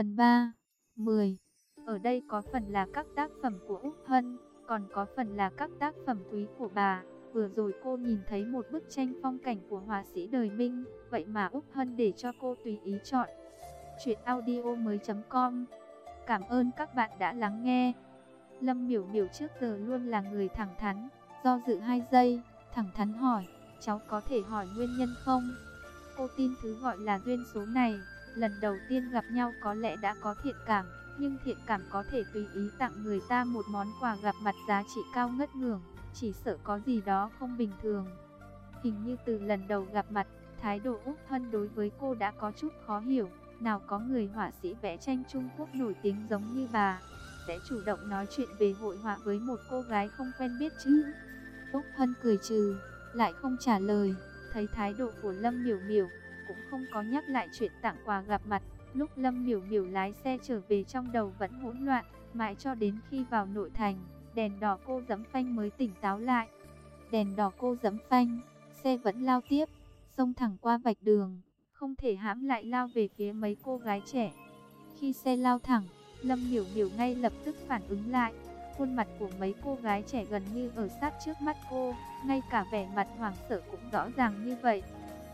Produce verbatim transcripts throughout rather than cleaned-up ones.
Phần ba. mười. Ở đây có phần là các tác phẩm của Úc Hân, còn có phần là các tác phẩm quý của bà. Vừa rồi cô nhìn thấy một bức tranh phong cảnh của họa sĩ đời Minh, vậy mà Úc Hân để cho cô tùy ý chọn. Truyện audio mới chấm com. Cảm ơn các bạn đã lắng nghe. Lâm Miểu Miểu trước giờ luôn là người thẳng thắn, do dự hai giây, thẳng thắn hỏi, cháu có thể hỏi nguyên nhân không? Cô tin thứ gọi là duyên số này, lần đầu tiên gặp nhau có lẽ đã có thiện cảm, nhưng thiện cảm có thể tùy ý tặng người ta một món quà gặp mặt giá trị cao ngất ngưởng, chỉ sợ có gì đó không bình thường. Hình như từ lần đầu gặp mặt, thái độ Úc Hân đối với cô đã có chút khó hiểu, nào có người họa sĩ vẽ tranh Trung Quốc nổi tiếng giống như bà sẽ chủ động nói chuyện về hội họa với một cô gái không quen biết chứ. Úc Hân cười trừ, lại không trả lời. Thấy thái độ của Lâm Miểu Miểu, cũng không có nhắc lại chuyện tặng quà gặp mặt. Lúc Lâm Miểu Miểu lái xe trở về trong đầu vẫn hỗn loạn, mãi cho đến khi vào nội thành, đèn đỏ cô giẫm phanh mới tỉnh táo lại. Đèn đỏ cô giẫm phanh, xe vẫn lao tiếp, xông thẳng qua vạch đường, không thể hãm lại lao về phía mấy cô gái trẻ. Khi xe lao thẳng, Lâm Miểu Miểu ngay lập tức phản ứng lại. Khuôn mặt của mấy cô gái trẻ gần như ở sát trước mắt cô, ngay cả vẻ mặt hoảng sợ cũng rõ ràng như vậy.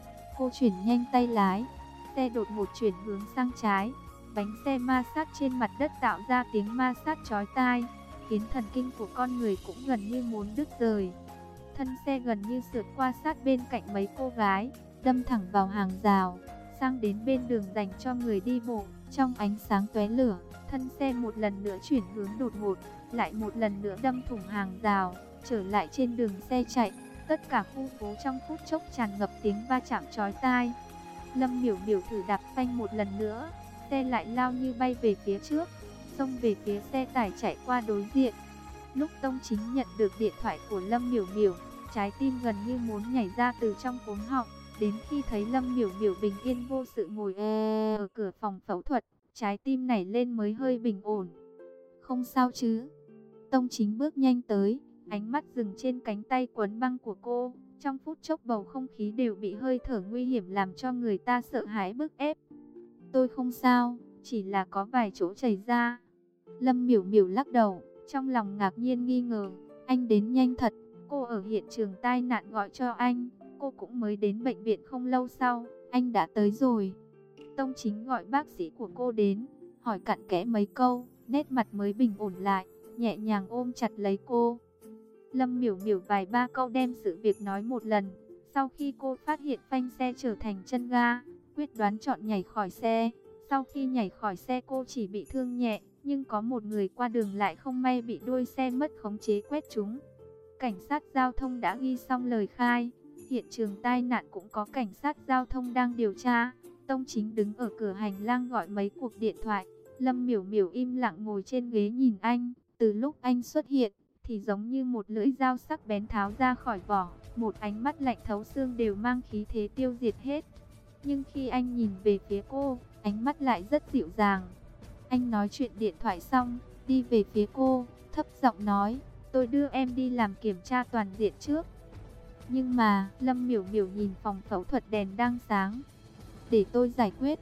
Cô chuyển nhanh tay lái, xe đột ngột chuyển hướng sang trái, bánh xe ma sát trên mặt đất tạo ra tiếng ma sát chói tai, khiến thần kinh của con người cũng gần như muốn đứt rời. Thân xe gần như sượt qua sát bên cạnh mấy cô gái, đâm thẳng vào hàng rào, sang đến bên đường dành cho người đi bộ. Trong ánh sáng tóe lửa, thân xe một lần nữa chuyển hướng đột ngột, lại một lần nữa đâm thủng hàng rào, trở lại trên đường xe chạy. Tất cả khu phố trong phút chốc tràn ngập tiếng va chạm chói tai. Lâm Miểu Miểu thử đạp phanh một lần nữa, xe lại lao như bay về phía trước, xông về phía xe tải chạy qua đối diện. Lúc Tông Chính nhận được điện thoại của Lâm Miểu Miểu, trái tim gần như muốn nhảy ra từ trong cuống họng. Đến khi thấy Lâm Miểu Miểu bình yên vô sự ngồi ở cửa phòng phẫu thuật, trái tim nảy lên mới hơi bình ổn. Không sao chứ? Tông Chính bước nhanh tới, ánh mắt dừng trên cánh tay quấn băng của cô. Trong phút chốc bầu không khí đều bị hơi thở nguy hiểm làm cho người ta sợ hãi bức ép. Tôi không sao, chỉ là có vài chỗ chảy ra. Lâm Miểu Miểu lắc đầu, trong lòng ngạc nhiên nghi ngờ. Anh đến nhanh thật, cô ở hiện trường tai nạn gọi cho anh. Cô cũng mới đến bệnh viện không lâu sau, anh đã tới rồi. Tông Chính gọi bác sĩ của cô đến, hỏi cặn kẽ mấy câu, nét mặt mới bình ổn lại, nhẹ nhàng ôm chặt lấy cô. Lâm Miểu Miểu vài ba câu đem sự việc nói một lần. Sau khi cô phát hiện phanh xe trở thành chân ga, quyết đoán chọn nhảy khỏi xe. Sau khi nhảy khỏi xe cô chỉ bị thương nhẹ, nhưng có một người qua đường lại không may bị đuôi xe mất khống chế quét trúng. Cảnh sát giao thông đã ghi xong lời khai. Hiện trường tai nạn cũng có cảnh sát giao thông đang điều tra. Tông Chính đứng ở cửa hành lang gọi mấy cuộc điện thoại. Lâm Miểu Miểu im lặng ngồi trên ghế nhìn anh. Từ lúc anh xuất hiện thì giống như một lưỡi dao sắc bén tháo ra khỏi vỏ, một ánh mắt lạnh thấu xương đều mang khí thế tiêu diệt hết. Nhưng khi anh nhìn về phía cô, ánh mắt lại rất dịu dàng. Anh nói chuyện điện thoại xong, đi về phía cô, thấp giọng nói, tôi đưa em đi làm kiểm tra toàn diện trước. Nhưng mà, Lâm Miểu Miểu nhìn phòng phẫu thuật đèn đang sáng. Để tôi giải quyết.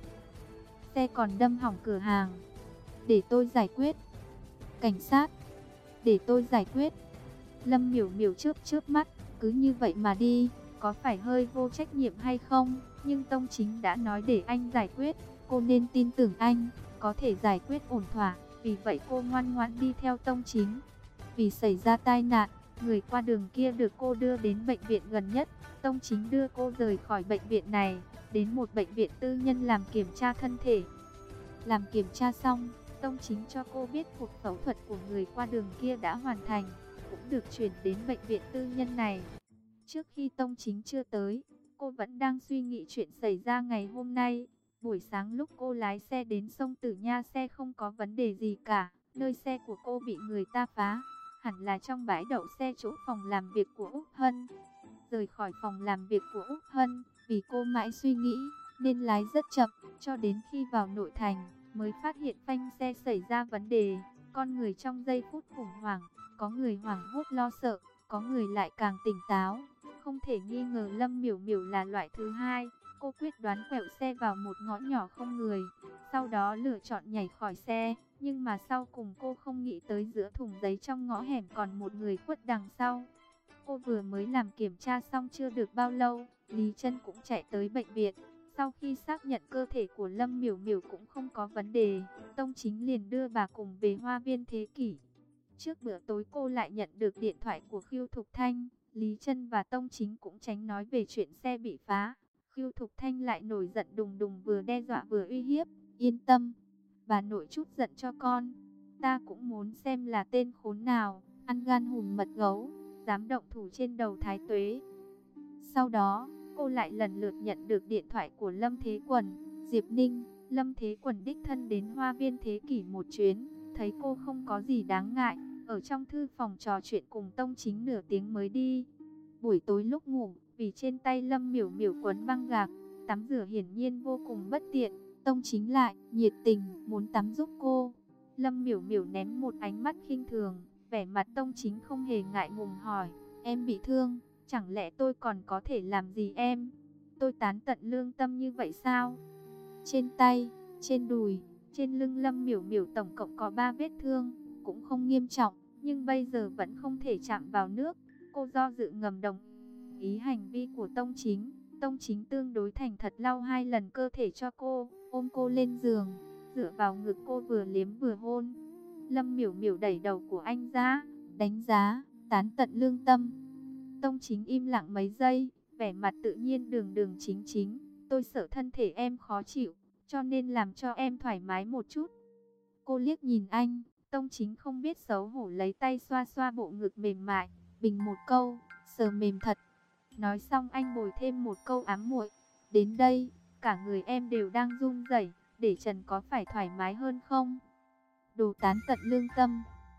Xe còn đâm hỏng cửa hàng. Để tôi giải quyết. Cảnh sát. Để tôi giải quyết. Lâm Miểu Miểu chớp chớp mắt, cứ như vậy mà đi, có phải hơi vô trách nhiệm hay không? Nhưng Tông Chính đã nói để anh giải quyết, cô nên tin tưởng anh, có thể giải quyết ổn thỏa. Vì vậy cô ngoan ngoãn đi theo Tông Chính. Vì xảy ra tai nạn, người qua đường kia được cô đưa đến bệnh viện gần nhất. Tông Chính đưa cô rời khỏi bệnh viện này, đến một bệnh viện tư nhân làm kiểm tra thân thể. Làm kiểm tra xong, Tông Chính cho cô biết cuộc phẫu thuật của người qua đường kia đã hoàn thành, cũng được chuyển đến bệnh viện tư nhân này. Trước khi Tông Chính chưa tới, cô vẫn đang suy nghĩ chuyện xảy ra ngày hôm nay. Buổi sáng lúc cô lái xe đến sông Tử Nha, xe không có vấn đề gì cả. Nơi xe của cô bị người ta phá, hẳn là trong bãi đậu xe chỗ phòng làm việc của Úc Hân. Rời khỏi phòng làm việc của Úc Hân, vì cô mãi suy nghĩ, nên lái rất chậm, cho đến khi vào nội thành, mới phát hiện phanh xe xảy ra vấn đề. Con người trong giây phút khủng hoảng, có người hoảng hốt lo sợ, có người lại càng tỉnh táo. Không thể nghi ngờ Lâm Miểu Miểu là loại thứ hai. Cô quyết đoán quẹo xe vào một ngõ nhỏ không người, sau đó lựa chọn nhảy khỏi xe. Nhưng mà sau cùng cô không nghĩ tới giữa thùng giấy trong ngõ hẻm còn một người khuất đằng sau. Cô vừa mới làm kiểm tra xong chưa được bao lâu, Lý Trân cũng chạy tới bệnh viện. Sau khi xác nhận cơ thể của Lâm Miểu Miểu cũng không có vấn đề, Tông Chính liền đưa bà cùng về Hoa Viên Thế Kỷ. Trước bữa tối cô lại nhận được điện thoại của Khưu Thục Thanh. Lý Trân và Tông Chính cũng tránh nói về chuyện xe bị phá. Khưu Thục Thanh lại nổi giận đùng đùng, vừa đe dọa vừa uy hiếp. Yên tâm, bà nội chút giận cho con. Ta cũng muốn xem là tên khốn nào, ăn gan hùm mật gấu, dám động thủ trên đầu Thái Tuế. Sau đó, cô lại lần lượt nhận được điện thoại của Lâm Thế Quần, Diệp Ninh. Lâm Thế Quần đích thân đến Hoa Viên Thế Kỷ một chuyến, thấy cô không có gì đáng ngại, ở trong thư phòng trò chuyện cùng Tông Chính nửa tiếng mới đi. Buổi tối lúc ngủ, vì trên tay Lâm Miểu Miểu quấn băng gạc, tắm rửa hiển nhiên vô cùng bất tiện, Tông Chính lại nhiệt tình muốn tắm giúp cô. Lâm Miểu Miểu ném một ánh mắt khinh thường, vẻ mặt Tông Chính không hề ngại ngùng hỏi, em bị thương, chẳng lẽ tôi còn có thể làm gì em? Tôi tán tận lương tâm như vậy sao? Trên tay, trên đùi, trên lưng Lâm Miểu Miểu tổng cộng có ba vết thương, cũng không nghiêm trọng, nhưng bây giờ vẫn không thể chạm vào nước. Cô do dự ngầm đồng ý hành vi của Tông Chính. Tông Chính tương đối thành thật lau hai lần cơ thể cho cô, ôm cô lên giường, dựa vào ngực cô vừa liếm vừa hôn. Lâm Miểu Miểu đẩy đầu của anh ra, đánh giá, tán tận lương tâm. Tông Chính im lặng mấy giây, vẻ mặt tự nhiên đường đường chính chính. Tôi sợ thân thể em khó chịu, cho nên làm cho em thoải mái một chút. Cô liếc nhìn anh, Tông Chính không biết xấu hổ lấy tay xoa xoa bộ ngực mềm mại, bình một câu, sờ mềm thật. Nói xong anh bồi thêm một câu ám muội, đến đây, cả người em đều đang run rẩy, để Trần có phải thoải mái hơn không? Đồ tán tận lương tâm.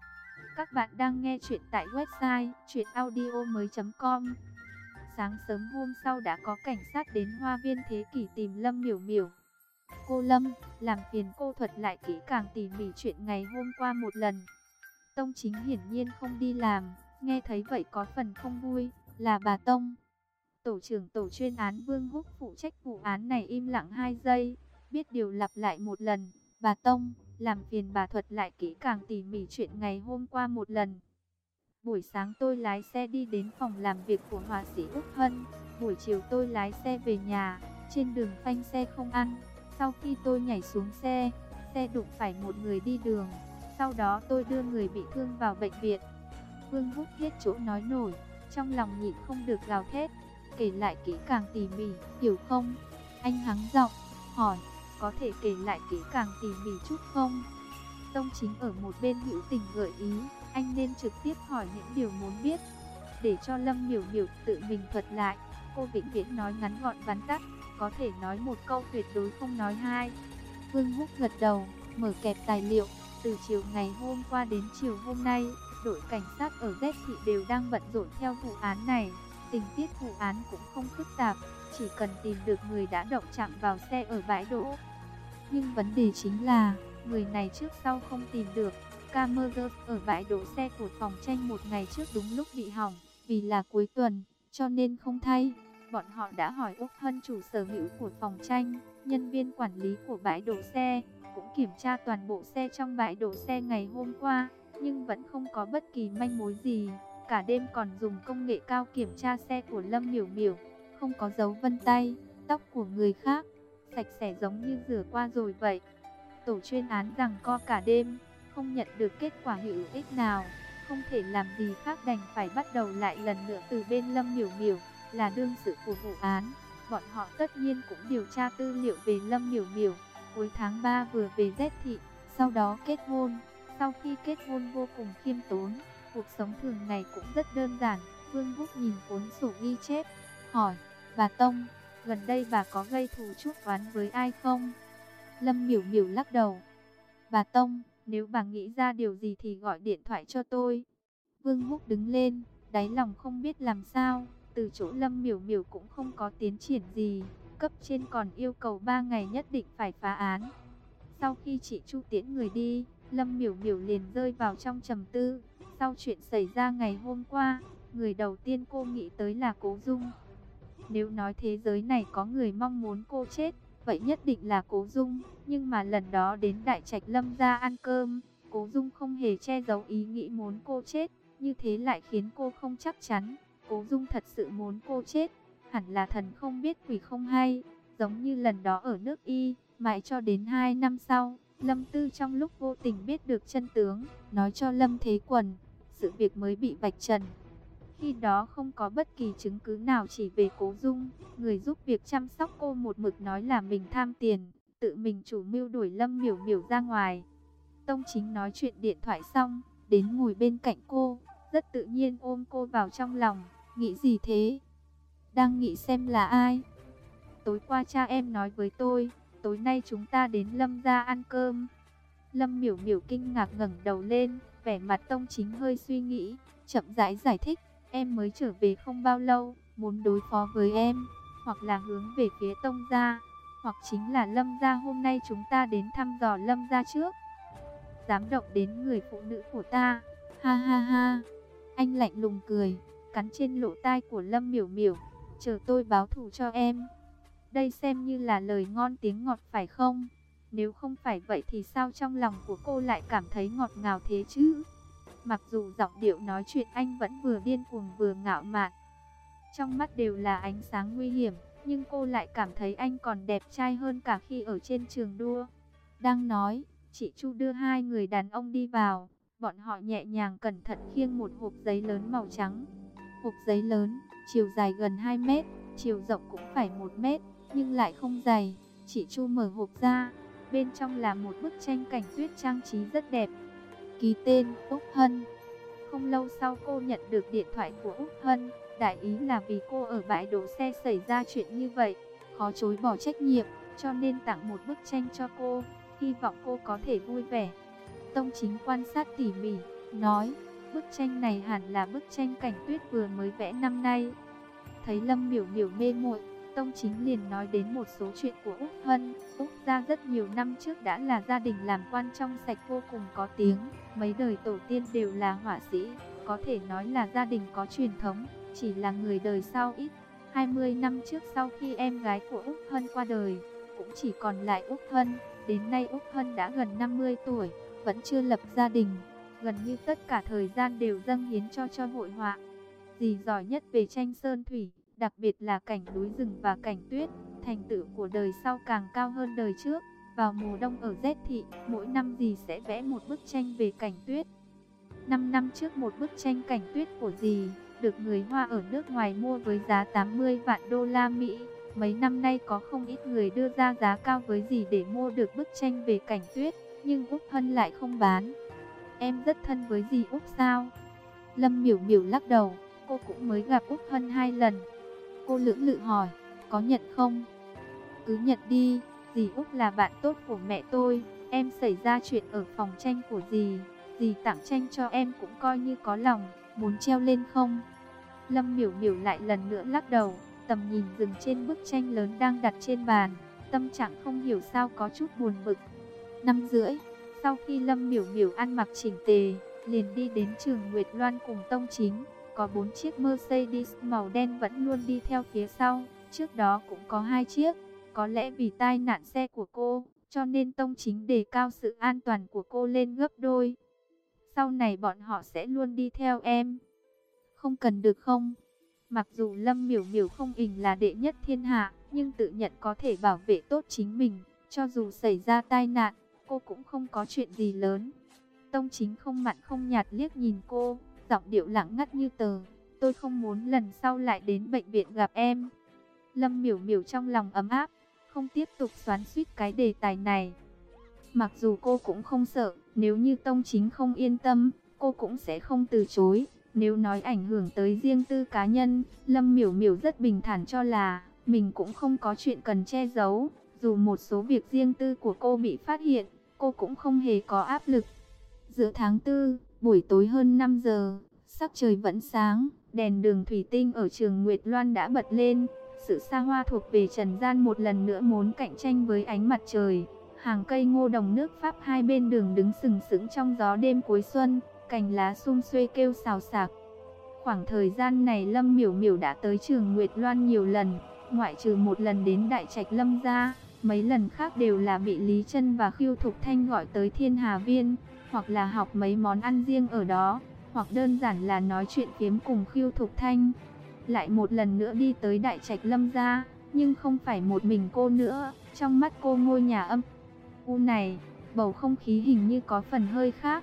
Các bạn đang nghe chuyện tại website truyện audio mới chấm com. Sáng sớm hôm sau đã có cảnh sát đến Hoa Viên Thế Kỷ tìm Lâm Miểu Miểu. Cô Lâm, làm phiền cô thuật lại kỹ càng tỉ mỉ chuyện ngày hôm qua một lần. Tông Chính hiển nhiên không đi làm, nghe thấy vậy có phần không vui, là bà Tông. Tổ trưởng tổ chuyên án Vương Húc phụ trách vụ án này im lặng hai giây, biết điều lặp lại một lần, bà Tông, làm phiền bà thuật lại kỹ càng tỉ mỉ chuyện ngày hôm qua một lần. Buổi sáng tôi lái xe đi đến phòng làm việc của họa sĩ Úc Hân, buổi chiều tôi lái xe về nhà, trên đường phanh xe không ăn. Sau khi tôi nhảy xuống xe, xe đụng phải một người đi đường, sau đó tôi đưa người bị thương vào bệnh viện. Vương Húc hết chỗ nói nổi, trong lòng nhịn không được gào thét, kể lại kỹ càng tỉ mỉ, hiểu không? Anh hắng giọng, hỏi, có thể kể lại kỹ càng tỉ mỉ chút không? Tông Chính ở một bên hữu tình gợi ý, anh nên trực tiếp hỏi những điều muốn biết, để cho Lâm Miểu Miểu tự mình thuật lại. Cô vĩnh viễn nói ngắn gọn vắn tắt, có thể nói một câu tuyệt đối không nói hai. Vương Húc gật đầu, mở kẹp tài liệu. Từ chiều ngày hôm qua đến chiều hôm nay, đội cảnh sát ở Z thị đều đang bận rộn theo vụ án này. Tình tiết vụ án cũng không phức tạp, chỉ cần tìm được người đã động chạm vào xe ở bãi đỗ. Nhưng vấn đề chính là, người này trước sau không tìm được. Camera ở bãi đỗ xe của phòng tranh một ngày trước đúng lúc bị hỏng, vì là cuối tuần, cho nên không thay. Bọn họ đã hỏi Úc Hân, chủ sở hữu của phòng tranh, nhân viên quản lý của bãi đỗ xe, cũng kiểm tra toàn bộ xe trong bãi đỗ xe ngày hôm qua, nhưng vẫn không có bất kỳ manh mối gì. Cả đêm còn dùng công nghệ cao kiểm tra xe của Lâm Miểu Miểu, không có dấu vân tay, tóc của người khác, sạch sẽ giống như rửa qua rồi vậy. Tổ chuyên án giằng co cả đêm, không nhận được kết quả hữu ích nào, không thể làm gì khác đành phải bắt đầu lại lần nữa từ bên Lâm Miểu Miểu, là đương sự của vụ án. Bọn họ tất nhiên cũng điều tra tư liệu về Lâm Miểu Miểu. Cuối tháng ba vừa về Z thị, sau đó kết hôn. Sau khi kết hôn vô cùng khiêm tốn, cuộc sống thường ngày cũng rất đơn giản. Vương Húc nhìn cuốn sổ ghi chép, hỏi, bà Tông, gần đây bà có gây thù chuốc oán với ai không? Lâm Miểu Miểu lắc đầu. Bà Tông, nếu bà nghĩ ra điều gì thì gọi điện thoại cho tôi. Vương Húc đứng lên, đáy lòng không biết làm sao. Từ chỗ Lâm Miểu Miểu cũng không có tiến triển gì, cấp trên còn yêu cầu ba ngày nhất định phải phá án. Sau khi chị Chu tiễn người đi, Lâm Miểu Miểu liền rơi vào trong trầm tư. Sau chuyện xảy ra ngày hôm qua, người đầu tiên cô nghĩ tới là Cố Dung. Nếu nói thế giới này có người mong muốn cô chết, vậy nhất định là Cố Dung. Nhưng mà lần đó đến Đại Trạch Lâm gia ăn cơm, Cố Dung không hề che giấu ý nghĩ muốn cô chết. Như thế lại khiến cô không chắc chắn. Cố Dung thật sự muốn cô chết, hẳn là thần không biết quỷ không hay. Giống như lần đó ở nước Y, mãi cho đến hai năm sau, Lâm Tư trong lúc vô tình biết được chân tướng, nói cho Lâm Thế Quần, sự việc mới bị vạch trần. Khi đó không có bất kỳ chứng cứ nào chỉ về Cố Dung, người giúp việc chăm sóc cô một mực nói là mình tham tiền, tự mình chủ mưu đuổi Lâm Miểu Miểu ra ngoài. Tông Chính nói chuyện điện thoại xong, đến ngồi bên cạnh cô, rất tự nhiên ôm cô vào trong lòng. Nghĩ gì thế? Đang nghĩ xem là ai? Tối qua cha em nói với tôi, tối nay chúng ta đến Lâm gia ăn cơm. Lâm Miểu Miểu kinh ngạc ngẩng đầu lên, vẻ mặt Tông Chính hơi suy nghĩ, chậm rãi giải thích. Em mới trở về không bao lâu, muốn đối phó với em, hoặc là hướng về phía Tông gia, hoặc chính là Lâm gia. Hôm nay chúng ta đến thăm dò Lâm gia trước. Dám động đến người phụ nữ của ta. Ha ha ha. Anh lạnh lùng cười, cắn trên lỗ tai của Lâm Miểu Miểu. Chờ tôi báo thù cho em. Đây xem như là lời ngon tiếng ngọt phải không? Nếu không phải vậy thì sao trong lòng của cô lại cảm thấy ngọt ngào thế chứ? Mặc dù giọng điệu nói chuyện anh vẫn vừa điên cuồng vừa ngạo mạn, trong mắt đều là ánh sáng nguy hiểm, nhưng cô lại cảm thấy anh còn đẹp trai hơn cả khi ở trên trường đua. Đang nói, chị Chu đưa hai người đàn ông đi vào. Bọn họ nhẹ nhàng cẩn thận khiêng một hộp giấy lớn màu trắng. Hộp giấy lớn, chiều dài gần hai mét, chiều rộng cũng phải một mét, nhưng lại không dày. Chị Chu mở hộp ra, bên trong là một bức tranh cảnh tuyết trang trí rất đẹp. Ký tên Úc Hân. Không lâu sau cô nhận được điện thoại của Úc Hân. Đại ý là vì cô ở bãi đỗ xe xảy ra chuyện như vậy, khó chối bỏ trách nhiệm, cho nên tặng một bức tranh cho cô, hy vọng cô có thể vui vẻ. Tông Chính quan sát tỉ mỉ, nói, bức tranh này hẳn là bức tranh cảnh tuyết vừa mới vẽ năm nay. Thấy Lâm Miểu Miểu mê muội, Tông Chính liền nói đến một số chuyện của Úc Hân. Úc gia rất nhiều năm trước đã là gia đình làm quan trong sạch vô cùng có tiếng, mấy đời tổ tiên đều là họa sĩ, có thể nói là gia đình có truyền thống, chỉ là người đời sau ít. hai mươi năm trước sau khi em gái của Úc Hân qua đời, cũng chỉ còn lại Úc Hân. Đến nay Úc Hân đã gần năm mươi tuổi, vẫn chưa lập gia đình, gần như tất cả thời gian đều dâng hiến cho cho hội họa. Dì giỏi nhất về tranh sơn thủy, đặc biệt là cảnh núi rừng và cảnh tuyết. Thành tựu của đời sau càng cao hơn đời trước. Vào mùa đông ở Z thị, mỗi năm dì sẽ vẽ một bức tranh về cảnh tuyết. năm năm trước một bức tranh cảnh tuyết của dì được người Hoa ở nước ngoài mua với giá tám mươi vạn đô la Mỹ. Mấy năm nay có không ít người đưa ra giá cao với dì để mua được bức tranh về cảnh tuyết, nhưng Úc Hân lại không bán. Em rất thân với dì Úc sao? Lâm Miểu Miểu lắc đầu, cô cũng mới gặp Úc Hân hai lần. Cô lưỡng lự hỏi, có nhận không? Cứ nhận đi, dì Úc là bạn tốt của mẹ tôi. Em xảy ra chuyện ở phòng tranh của dì, dì tặng tranh cho em cũng coi như có lòng. Muốn treo lên không? Lâm Miểu Miểu lại lần nữa lắc đầu, tầm nhìn dừng trên bức tranh lớn đang đặt trên bàn. Tâm trạng không hiểu sao có chút buồn bực. Năm rưỡi, sau khi Lâm Miểu Miểu ăn mặc chỉnh tề, liền đi đến trường Nguyệt Loan cùng Tông Chính. Có bốn chiếc Mercedes màu đen vẫn luôn đi theo phía sau, trước đó cũng có hai chiếc. Có lẽ vì tai nạn xe của cô, cho nên Tông Chính đề cao sự an toàn của cô lên gấp đôi. Sau này bọn họ sẽ luôn đi theo em. Không cần được không? Mặc dù Lâm Miểu Miểu không ình là đệ nhất thiên hạ, nhưng tự nhận có thể bảo vệ tốt chính mình. Cho dù xảy ra tai nạn, cô cũng không có chuyện gì lớn. Tông Chính không mặn không nhạt liếc nhìn cô, giọng điệu lặng ngắt như tờ. Tôi không muốn lần sau lại đến bệnh viện gặp em. Lâm Miểu Miểu trong lòng ấm áp, không tiếp tục xoắn xuýt cái đề tài này. Mặc dù cô cũng không sợ, nếu như Tông Chính không yên tâm, cô cũng sẽ không từ chối. Nếu nói ảnh hưởng tới riêng tư cá nhân, Lâm Miểu Miểu rất bình thản cho là mình cũng không có chuyện cần che giấu. Dù một số việc riêng tư của cô bị phát hiện, cô cũng không hề có áp lực. Giữa tháng tư, buổi tối hơn năm giờ, sắc trời vẫn sáng, đèn đường thủy tinh ở trường Nguyệt Loan đã bật lên. Sự xa hoa thuộc về trần gian một lần nữa muốn cạnh tranh với ánh mặt trời. Hàng cây ngô đồng nước Pháp hai bên đường đứng sừng sững trong gió đêm cuối xuân, cành lá sum xuê kêu xào xạc. khoảng thời gian này Lâm Miểu Miểu đã tới Trường Nguyệt Loan nhiều lần, ngoại trừ một lần đến Đại Trạch Lâm gia, mấy lần khác đều là bị Lý Chân và Khưu Thục Thanh gọi tới Thiên Hà Viên, hoặc là học mấy món ăn riêng ở đó, hoặc đơn giản là nói chuyện phiếm cùng Khưu Thục Thanh. Lại một lần nữa đi tới Đại Trạch Lâm gia, nhưng không phải một mình cô nữa, trong mắt cô ngôi nhà âm u này, bầu không khí hình như có phần hơi khác.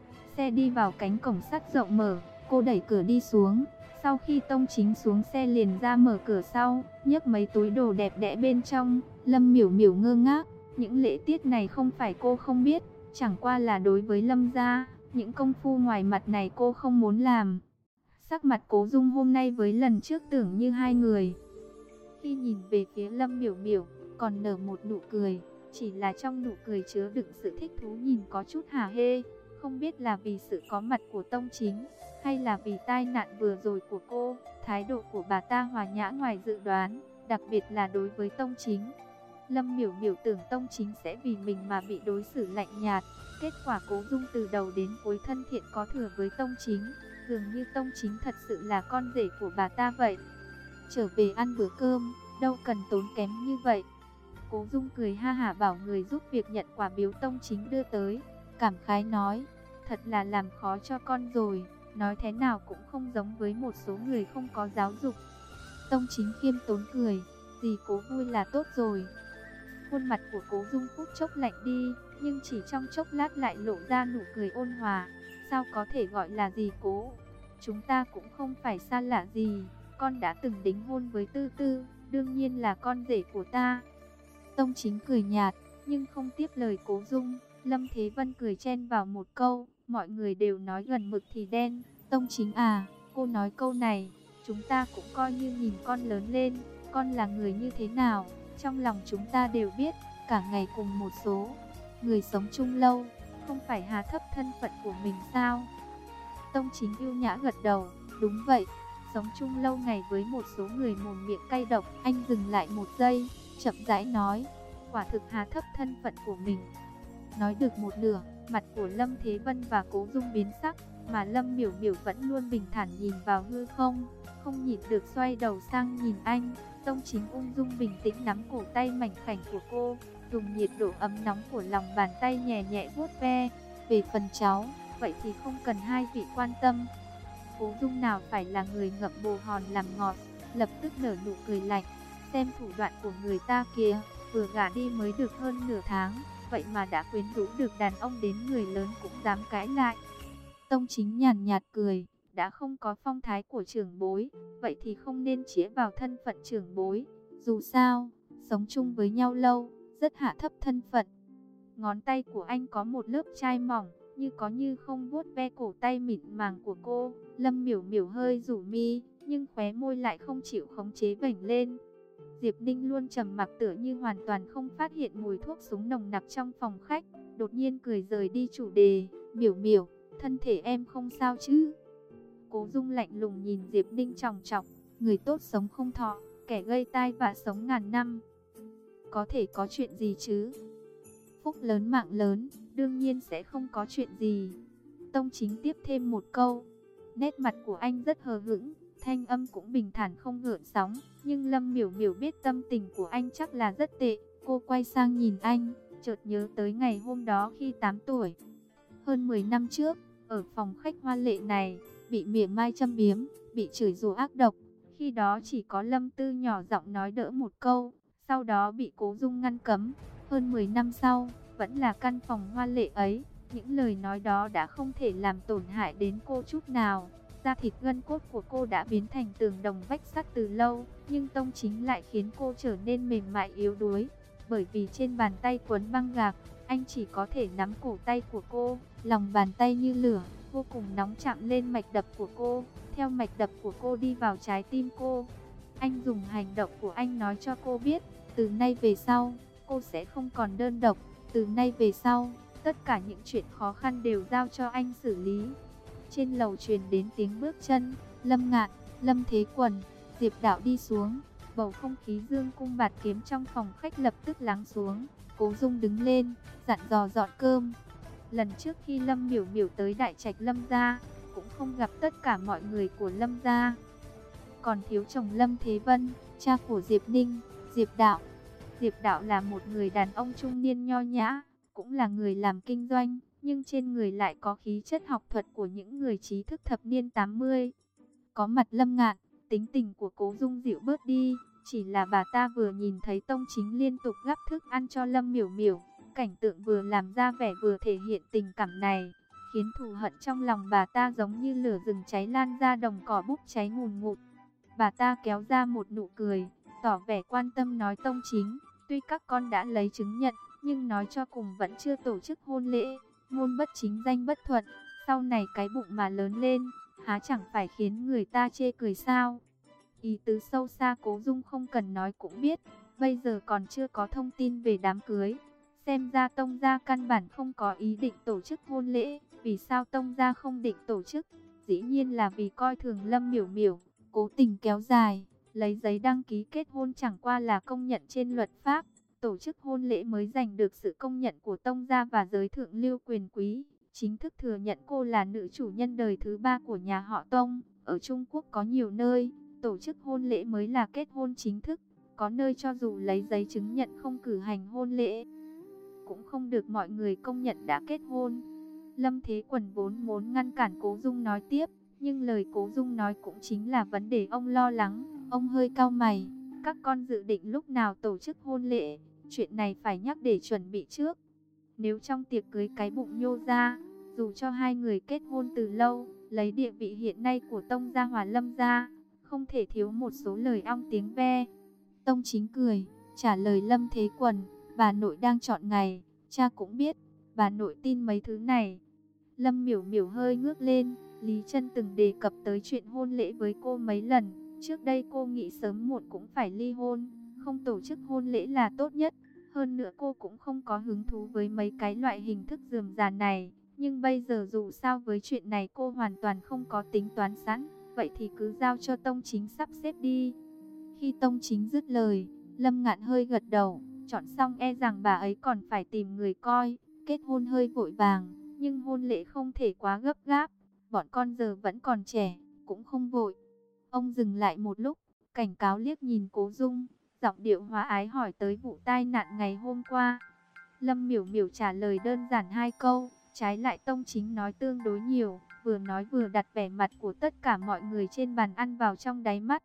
Xe đi vào cánh cổng sắt rộng mở, cô đẩy cửa đi xuống, sau khi Tông Chính xuống xe liền ra mở cửa sau, nhấc mấy túi đồ đẹp đẽ bên trong. Lâm Miểu Miểu ngơ ngác, những lễ tiết này không phải cô không biết, chẳng qua là đối với Lâm gia, những công phu ngoài mặt này cô không muốn làm. Sắc mặt Cố Dung hôm nay với lần trước tưởng như hai người. Khi nhìn về phía Lâm Miểu Miểu, còn nở một nụ cười, chỉ là trong nụ cười chứa đựng sự thích thú nhìn có chút hả hê, không biết là vì sự có mặt của Tông Chính, hay là vì tai nạn vừa rồi của cô. Thái độ của bà ta hòa nhã ngoài dự đoán, đặc biệt là đối với Tông Chính. Lâm Miểu Miểu tưởng Tông Chính sẽ vì mình mà bị đối xử lạnh nhạt, kết quả Cố Dung từ đầu đến cuối thân thiện có thừa với Tông Chính, dường như Tông Chính thật sự là con rể của bà ta vậy. Trở về ăn bữa cơm, đâu cần tốn kém như vậy. Cố Dung cười ha hả bảo người giúp việc nhận quà biếu Tông Chính đưa tới, cảm khái nói, thật là làm khó cho con rồi, nói thế nào cũng không giống với một số người không có giáo dục. Tông Chính khiêm tốn cười, dì Cố vui là tốt rồi. Khuôn mặt của Cố Dung phút chốc lạnh đi, nhưng chỉ trong chốc lát lại lộ ra nụ cười ôn hòa. Sao có thể gọi là dì Cố? Chúng ta cũng không phải xa lạ gì, con đã từng đính hôn với Tư Tư, đương nhiên là con rể của ta. Tông Chính cười nhạt, nhưng không tiếp lời Cố Dung. Lâm Thế Vân cười chen vào một câu, mọi người đều nói gần mực thì đen. Tông Chính à, cô nói câu này, chúng ta cũng coi như nhìn con lớn lên, con là người như thế nào, trong lòng chúng ta đều biết, cả ngày cùng một số người sống chung lâu, không phải hà thấp thân phận của mình sao? Tông Chính yêu nhã gật đầu, đúng vậy, sống chung lâu ngày với một số người mồm miệng cay độc. Anh dừng lại một giây, chậm rãi nói, quả thực hà thấp thân phận của mình. Nói được một nửa, mặt của Lâm Thế Vân và Cố Dung biến sắc, mà Lâm Miểu Miểu vẫn luôn bình thản nhìn vào hư không, không nhịn được xoay đầu sang nhìn anh. Tông Chính ung dung bình tĩnh nắm cổ tay mảnh khảnh của cô, dùng nhiệt độ ấm nóng của lòng bàn tay nhẹ nhẹ vuốt ve. Về phần cháu, vậy thì không cần hai vị quan tâm. Cố Dung nào phải là người ngậm bồ hòn làm ngọt, lập tức nở nụ cười lạnh. Xem thủ đoạn của người ta kìa, vừa gả đi mới được hơn nửa tháng, vậy mà đã quyến rũ được đàn ông đến người lớn cũng dám cãi lại. Tông Chính nhàn nhạt cười, đã không có phong thái của trưởng bối, vậy thì không nên chĩa vào thân phận trưởng bối. Dù sao, sống chung với nhau lâu, rất hạ thấp thân phận. Ngón tay của anh có một lớp chai mỏng, như có như không vuốt ve cổ tay mịn màng của cô. Lâm Miểu Miểu hơi rủ mi, nhưng khóe môi lại không chịu khống chế vểnh lên. Diệp Ninh luôn trầm mặc tựa như hoàn toàn không phát hiện mùi thuốc súng nồng nặc trong phòng khách, đột nhiên cười rời đi chủ đề, Miểu Miểu, thân thể em không sao chứ? Cố Dung lạnh lùng nhìn Diệp Ninh chòng chọc, người tốt sống không thọ, kẻ gây tai vạ sống ngàn năm. Có thể có chuyện gì chứ? Phúc lớn mạng lớn, đương nhiên sẽ không có chuyện gì. Tông Chính tiếp thêm một câu. Nét mặt của anh rất hờ hững, thanh âm cũng bình thản không gợn sóng. Nhưng Lâm Miểu Miểu biết tâm tình của anh chắc là rất tệ. Cô quay sang nhìn anh, chợt nhớ tới ngày hôm đó khi tám tuổi. Hơn mười năm trước, ở phòng khách hoa lệ này, bị mỉa mai châm biếm, bị chửi rủa ác độc. Khi đó chỉ có Lâm Tư nhỏ giọng nói đỡ một câu, sau đó bị Cố Dung ngăn cấm. Hơn mười năm sau, vẫn là căn phòng hoa lệ ấy, những lời nói đó đã không thể làm tổn hại đến cô chút nào. Da thịt gân cốt của cô đã biến thành tường đồng vách sắt từ lâu, nhưng Tông Chính lại khiến cô trở nên mềm mại yếu đuối. Bởi vì trên bàn tay quấn băng gạc, anh chỉ có thể nắm cổ tay của cô, lòng bàn tay như lửa, vô cùng nóng chạm lên mạch đập của cô, theo mạch đập của cô đi vào trái tim cô. Anh dùng hành động của anh nói cho cô biết, từ nay về sau, cô sẽ không còn đơn độc, từ nay về sau, tất cả những chuyện khó khăn đều giao cho anh xử lý. Trên lầu truyền đến tiếng bước chân, Lâm Ngạn, Lâm Thế Quần, Diệp Đạo đi xuống, bầu không khí dương cung bạt kiếm trong phòng khách lập tức lắng xuống. Cố Dung đứng lên, dặn dò dọn cơm. Lần trước khi Lâm Miểu Miểu tới Đại Trạch Lâm gia, cũng không gặp tất cả mọi người của Lâm gia. Còn thiếu chồng Lâm Thế Vân, cha của Diệp Ninh, Diệp Đạo. Diệp Đạo là một người đàn ông trung niên nho nhã, cũng là người làm kinh doanh, nhưng trên người lại có khí chất học thuật của những người trí thức thập niên tám mươi. Có mặt Lâm Ngạn, tính tình của Cố Dung dịu bớt đi, chỉ là bà ta vừa nhìn thấy Tông Chính liên tục gắp thức ăn cho Lâm Miểu Miểu, cảnh tượng vừa làm ra vẻ vừa thể hiện tình cảm này, khiến thù hận trong lòng bà ta giống như lửa rừng cháy lan ra đồng cỏ bốc cháy ngùn ngụt. Bà ta kéo ra một nụ cười, tỏ vẻ quan tâm nói Tông Chính, tuy các con đã lấy chứng nhận, nhưng nói cho cùng vẫn chưa tổ chức hôn lễ, ngôn bất chính danh bất thuận, sau này cái bụng mà lớn lên, há chẳng phải khiến người ta chê cười sao? Ý tứ sâu xa Cố Dung không cần nói cũng biết, bây giờ còn chưa có thông tin về đám cưới. Xem ra Tông gia căn bản không có ý định tổ chức hôn lễ. Vì sao Tông gia không định tổ chức? Dĩ nhiên là vì coi thường Lâm Miểu Miểu, cố tình kéo dài, lấy giấy đăng ký kết hôn chẳng qua là công nhận trên luật pháp. Tổ chức hôn lễ mới giành được sự công nhận của Tông gia và giới thượng lưu quyền quý, chính thức thừa nhận cô là nữ chủ nhân đời thứ ba của nhà họ Tông. Ở Trung Quốc có nhiều nơi, tổ chức hôn lễ mới là kết hôn chính thức, có nơi cho dù lấy giấy chứng nhận không cử hành hôn lễ, cũng không được mọi người công nhận đã kết hôn. Lâm Thế Quần vốn muốn ngăn cản Cố Dung nói tiếp, nhưng lời Cố Dung nói cũng chính là vấn đề ông lo lắng. Ông hơi cau mày, các con dự định lúc nào tổ chức hôn lễ, chuyện này phải nhắc để chuẩn bị trước. Nếu trong tiệc cưới cái bụng nhô ra, dù cho hai người kết hôn từ lâu, lấy địa vị hiện nay của Tông gia hòa Lâm gia, không thể thiếu một số lời ong tiếng ve. Tông Chính cười, trả lời Lâm Thế Quần, bà nội đang chọn ngày, cha cũng biết, bà nội tin mấy thứ này. Lâm Miểu Miểu hơi ngước lên, Lý Trân từng đề cập tới chuyện hôn lễ với cô mấy lần, trước đây cô nghĩ sớm muộn cũng phải ly hôn, không tổ chức hôn lễ là tốt nhất. Hơn nữa cô cũng không có hứng thú với mấy cái loại hình thức rườm rà này, nhưng bây giờ dù sao với chuyện này cô hoàn toàn không có tính toán sẵn, vậy thì cứ giao cho Tông Chính sắp xếp đi. Khi Tông Chính dứt lời, Lâm Ngạn hơi gật đầu, chọn xong e rằng bà ấy còn phải tìm người coi, kết hôn hơi vội vàng, nhưng hôn lễ không thể quá gấp gáp, bọn con giờ vẫn còn trẻ, cũng không vội. Ông dừng lại một lúc, cảnh cáo liếc nhìn Cố Dung, giọng điệu hòa ái hỏi tới vụ tai nạn ngày hôm qua. Lâm Miểu Miểu trả lời đơn giản hai câu, trái lại Tông Chính nói tương đối nhiều, vừa nói vừa đặt vẻ mặt của tất cả mọi người trên bàn ăn vào trong đáy mắt.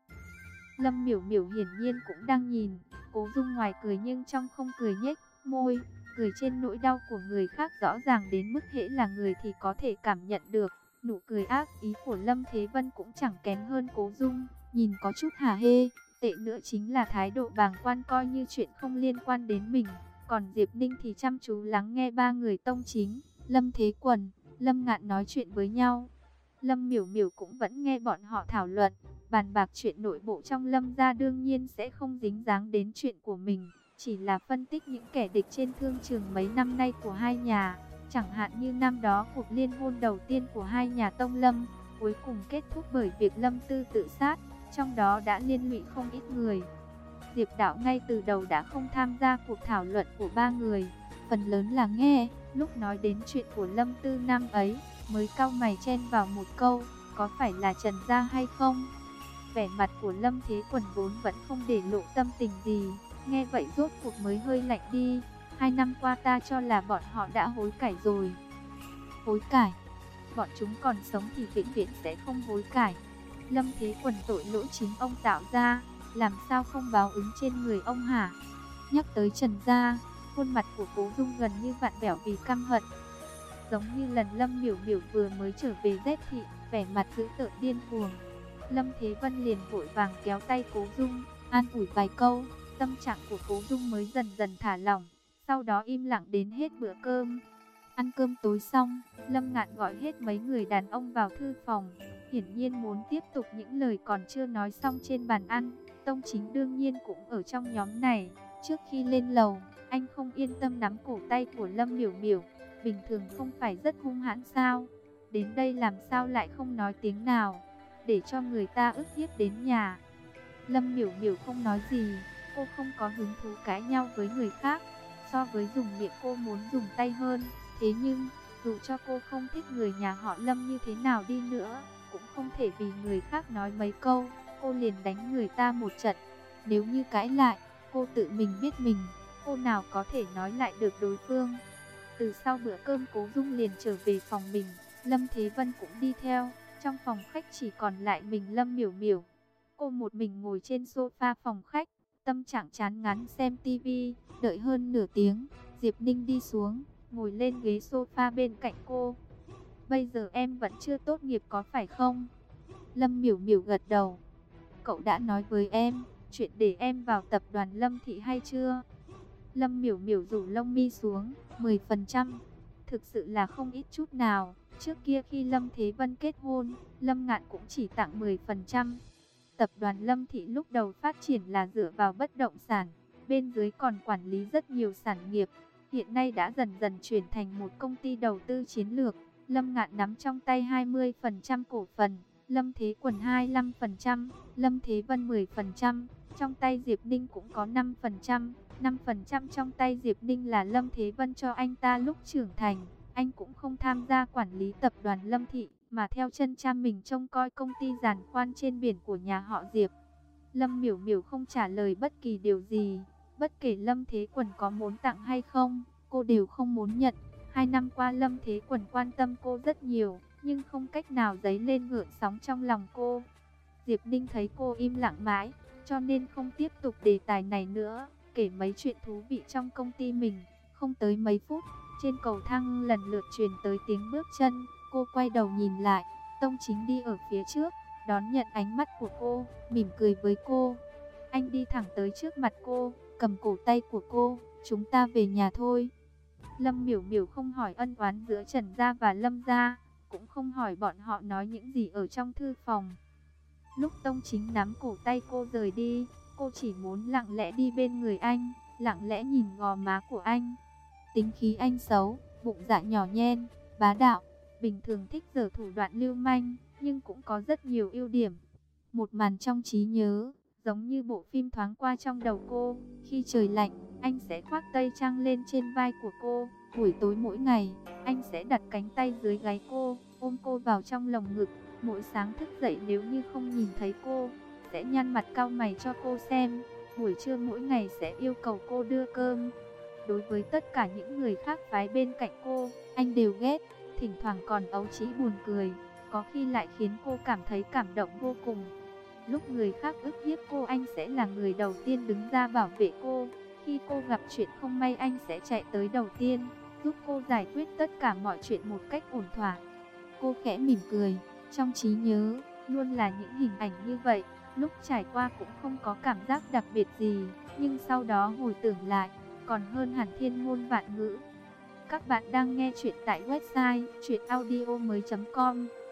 Lâm Miểu Miểu hiển nhiên cũng đang nhìn, Cố Dung ngoài cười nhưng trong không cười, nhếch môi, cười trên nỗi đau của người khác rõ ràng đến mức hễ là người thì có thể cảm nhận được. Nụ cười ác ý của Lâm Thế Vân cũng chẳng kém hơn Cố Dung, nhìn có chút hả hê, tệ nữa chính là thái độ bàng quan coi như chuyện không liên quan đến mình. Còn Diệp Ninh thì chăm chú lắng nghe ba người Tông Chính, Lâm Thế Quần, Lâm Ngạn nói chuyện với nhau. Lâm Miểu Miểu cũng vẫn nghe bọn họ thảo luận, bàn bạc chuyện nội bộ trong Lâm gia, đương nhiên sẽ không dính dáng đến chuyện của mình, chỉ là phân tích những kẻ địch trên thương trường mấy năm nay của hai nhà. Chẳng hạn như năm đó cuộc liên hôn đầu tiên của hai nhà Tông Lâm, cuối cùng kết thúc bởi việc Lâm Tư tự sát, trong đó đã liên lụy không ít người. Diệp Đạo ngay từ đầu đã không tham gia cuộc thảo luận của ba người, phần lớn là nghe, lúc nói đến chuyện của Lâm Tư năm ấy, mới cau mày chen vào một câu, có phải là Trần gia hay không? Vẻ mặt của Lâm Thế Quần vốn vẫn không để lộ tâm tình gì, nghe vậy rốt cuộc mới hơi lạnh đi. Hai năm qua ta cho là bọn họ đã hối cải rồi. Hối cải? Bọn chúng còn sống thì vĩnh viễn sẽ không hối cải. Lâm Thế Quần tội lỗi chính ông tạo ra, làm sao không báo ứng trên người ông hả? Nhắc tới Trần gia, khuôn mặt của Cố Dung gần như vặn vẹo vì căm hận. Giống như lần Lâm Miểu Miểu vừa mới trở về Z thị, vẻ mặt dữ tợn điên cuồng. Lâm Thế Vân liền vội vàng kéo tay Cố Dung, an ủi vài câu, tâm trạng của Cố Dung mới dần dần thả lỏng. Sau đó im lặng đến hết bữa cơm. Ăn cơm tối xong, Lâm Ngạn gọi hết mấy người đàn ông vào thư phòng, hiển nhiên muốn tiếp tục những lời còn chưa nói xong trên bàn ăn. Tông Chính đương nhiên cũng ở trong nhóm này. Trước khi lên lầu, anh không yên tâm nắm cổ tay của Lâm Miểu Miểu. Bình thường không phải rất hung hãn sao? Đến đây làm sao lại không nói tiếng nào, để cho người ta ức hiếp đến nhà. Lâm Miểu Miểu không nói gì, cô không có hứng thú cãi nhau với người khác. So với dùng miệng cô muốn dùng tay hơn. Thế nhưng, Dù cho cô không thích người nhà họ Lâm như thế nào đi nữa, cũng không thể vì người khác nói mấy câu, cô liền đánh người ta một trận. Nếu như cãi lại, cô tự mình biết mình, cô nào có thể nói lại được đối phương. Từ sau bữa cơm Cố Dung liền trở về phòng mình, Lâm Thế Vân cũng đi theo. Trong phòng khách chỉ còn lại mình Lâm Miểu Miểu. Cô một mình ngồi trên sofa phòng khách, tâm trạng chán ngán xem tivi. Đợi hơn nửa tiếng, Diệp Ninh đi xuống, ngồi lên ghế sofa bên cạnh cô. Bây giờ em vẫn chưa tốt nghiệp có phải không? Lâm Miểu Miểu gật đầu. Cậu đã nói với em chuyện để em vào tập đoàn Lâm Thị hay chưa? Lâm Miểu Miểu rủ lông mi xuống. Mười phần trăm. Thực sự là không ít chút nào. Trước kia khi Lâm Thế Vân kết hôn, Lâm Ngạn cũng chỉ tặng mười phần trăm. Tập đoàn Lâm Thị lúc đầu phát triển là dựa vào bất động sản, bên dưới còn quản lý rất nhiều sản nghiệp. Hiện nay đã dần dần chuyển thành một công ty đầu tư chiến lược. Lâm Ngạn nắm trong tay hai mươi phần trăm cổ phần, Lâm Thế Quần hai mươi lăm phần trăm, Lâm Thế Vân mười phần trăm, trong tay Diệp Ninh cũng có năm phần trăm. năm phần trăm trong tay Diệp Ninh là Lâm Thế Vân cho anh ta lúc trưởng thành. Anh cũng không tham gia quản lý tập đoàn Lâm Thị, mà theo chân cha mình trông coi công ty giàn khoan trên biển của nhà họ Diệp. Lâm Miểu Miểu không trả lời bất kỳ điều gì. Bất kể Lâm Thế Quần có muốn tặng hay không, cô đều không muốn nhận. Hai năm qua Lâm Thế Quần quan tâm cô rất nhiều, nhưng không cách nào dấy lên gợn sóng trong lòng cô. Diệp Ninh thấy cô im lặng mãi, cho nên không tiếp tục đề tài này nữa, kể mấy chuyện thú vị trong công ty mình. Không tới mấy phút, trên cầu thang lần lượt truyền tới tiếng bước chân. Cô quay đầu nhìn lại, Tông Chính đi ở phía trước, đón nhận ánh mắt của cô, mỉm cười với cô. Anh đi thẳng tới trước mặt cô, cầm cổ tay của cô. Chúng ta về nhà thôi. Lâm Miểu Miểu không hỏi ân oán giữa Trần Gia và Lâm Gia, cũng không hỏi bọn họ nói những gì ở trong thư phòng. Lúc Tông Chính nắm cổ tay cô rời đi, cô chỉ muốn lặng lẽ đi bên người anh, lặng lẽ nhìn gò má của anh. Tính khí anh xấu, bụng dạ nhỏ nhen, bá đạo, bình thường thích giở thủ đoạn lưu manh, nhưng cũng có rất nhiều ưu điểm. Một màn trong trí nhớ, giống như bộ phim thoáng qua trong đầu cô. Khi trời lạnh, anh sẽ khoác tây trang lên trên vai của cô. Buổi tối mỗi ngày, anh sẽ đặt cánh tay dưới gáy cô, ôm cô vào trong lồng ngực. Mỗi sáng thức dậy nếu như không nhìn thấy cô, sẽ nhăn mặt cau mày cho cô xem. Buổi trưa mỗi ngày sẽ yêu cầu cô đưa cơm. Đối với tất cả những người khác phái bên cạnh cô, anh đều ghét, thỉnh thoảng còn ấu trĩ buồn cười, có khi lại khiến cô cảm thấy cảm động vô cùng. Lúc người khác ức hiếp cô, anh sẽ là người đầu tiên đứng ra bảo vệ cô. Khi cô gặp chuyện không may, anh sẽ chạy tới đầu tiên, giúp cô giải quyết tất cả mọi chuyện một cách ổn thỏa. Cô khẽ mỉm cười, trong trí nhớ luôn là những hình ảnh như vậy. Lúc trải qua cũng không có cảm giác đặc biệt gì, nhưng sau đó hồi tưởng lại, còn hơn hẳn thiên ngôn vạn ngữ. Các bạn đang nghe chuyện tại website truyện audio mới chấm com.